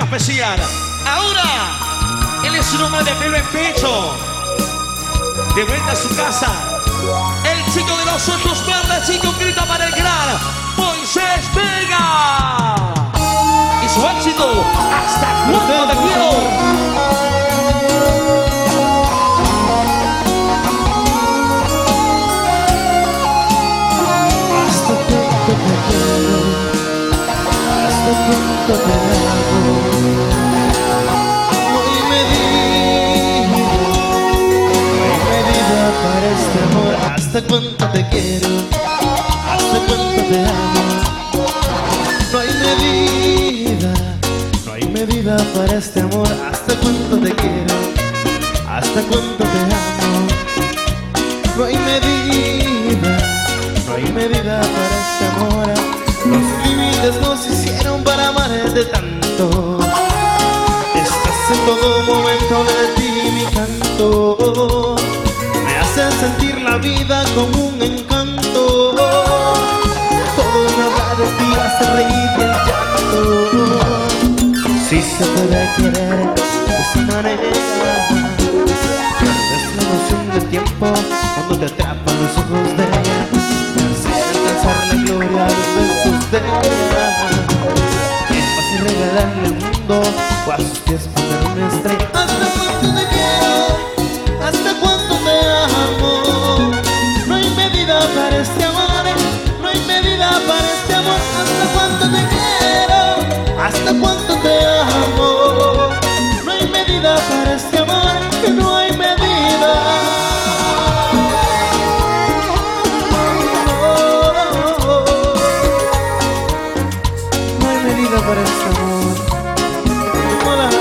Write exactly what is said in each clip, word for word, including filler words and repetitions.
especial. Ahora, él es un hombre de pelo en pecho. De vuelta a su casa. El chico de los ojos verdes, chico grita para el gran Moisés Vega. Y su éxito, ¿hasta cuándo te quiero? Hoy me di, hoy me di para este amor. Hasta cuánto te quiero, hasta cuánto te amo. No hay medida, no hay medida para este amor. Hasta cuánto te quiero, hasta cuánto te amo. No hay medida, no hay medida para este amor. Los límites nos hicieron para amarte tanto. Estás en todo momento de ti mi canto. Me hace sentir la vida como un encanto. Todo me habla de ti, hace reír y el llanto. Si se puede querer de esa manera, pierdes la noción del tiempo cuando te atrapan los ojos de ella. Alcanzar la gloria de los besos de ella. Es fácil regalarle el mundo o a sus pies poner una estrella. Hasta cuánto te quiero, hasta cuánto te amo. No hay medida para este amor, no hay medida para este amor. Hasta cuánto te quiero, hasta cuánto te amo. No hay medida para este amor, que no hay medida. Para este amor. Hola.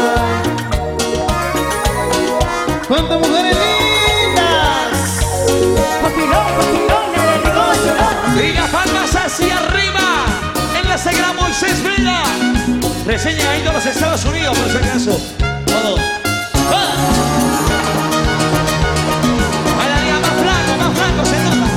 ¿Cuántas mujeres lindas? Papilón, papilón, el negocio, ¿no? Y las palmas hacia arriba. En la Sagrada Moisés Vega. Reseña ahí de los Estados Unidos, por si acaso. Todo. ¡Ah! Cada día más flaco, más flaco se nota.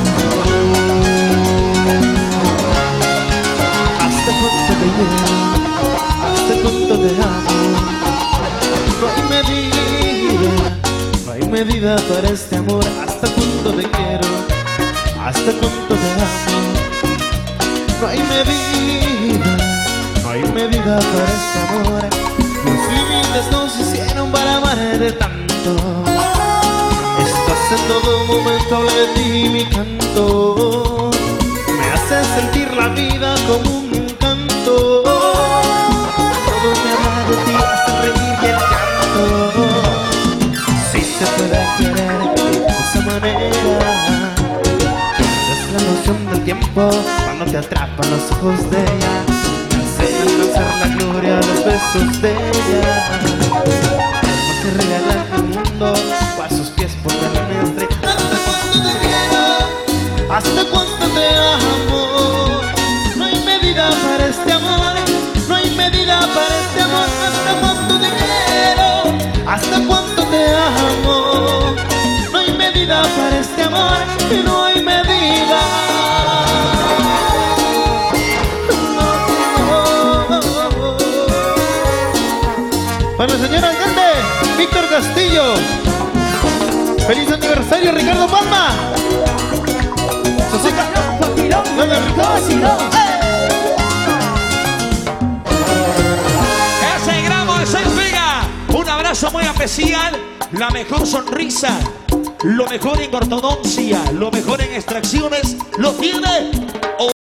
Hasta cuánto te quiero, hasta cuánto te amo. No hay medida, no hay medida para este amor. Hasta cuánto te quiero, hasta cuánto te amo. No hay medida, no hay medida para este amor. Los límites nos hicieron para amarte tanto. Estás en todo momento, habla de ti mi canto. Me hace sentir la vida como un encanto. Todo me habla de ti, hace reír y el canto. Si se puede querer de esa manera, es la noción del tiempo cuando te atrapan los ojos de ella. Me hace alcanzar la gloria de los besos de ella. No te regalan el mundo o a sus pies ponerle una estrella. Hasta cuánto te quiero, hasta cuánto te amo. No hay medida para este amor, no hay medida para este amor. Hasta cuánto te quiero, hasta cuánto te amo. No hay medida para este amor, y no hay medida. Para el señor alcalde Víctor Castillo, feliz aniversario Ricardo Palma. Sosica, papilón, no le negocio, ¿no? Ese gran Moisés Vega. Un abrazo muy especial. La mejor sonrisa, lo mejor en ortodoncia, lo mejor en extracciones, lo tiene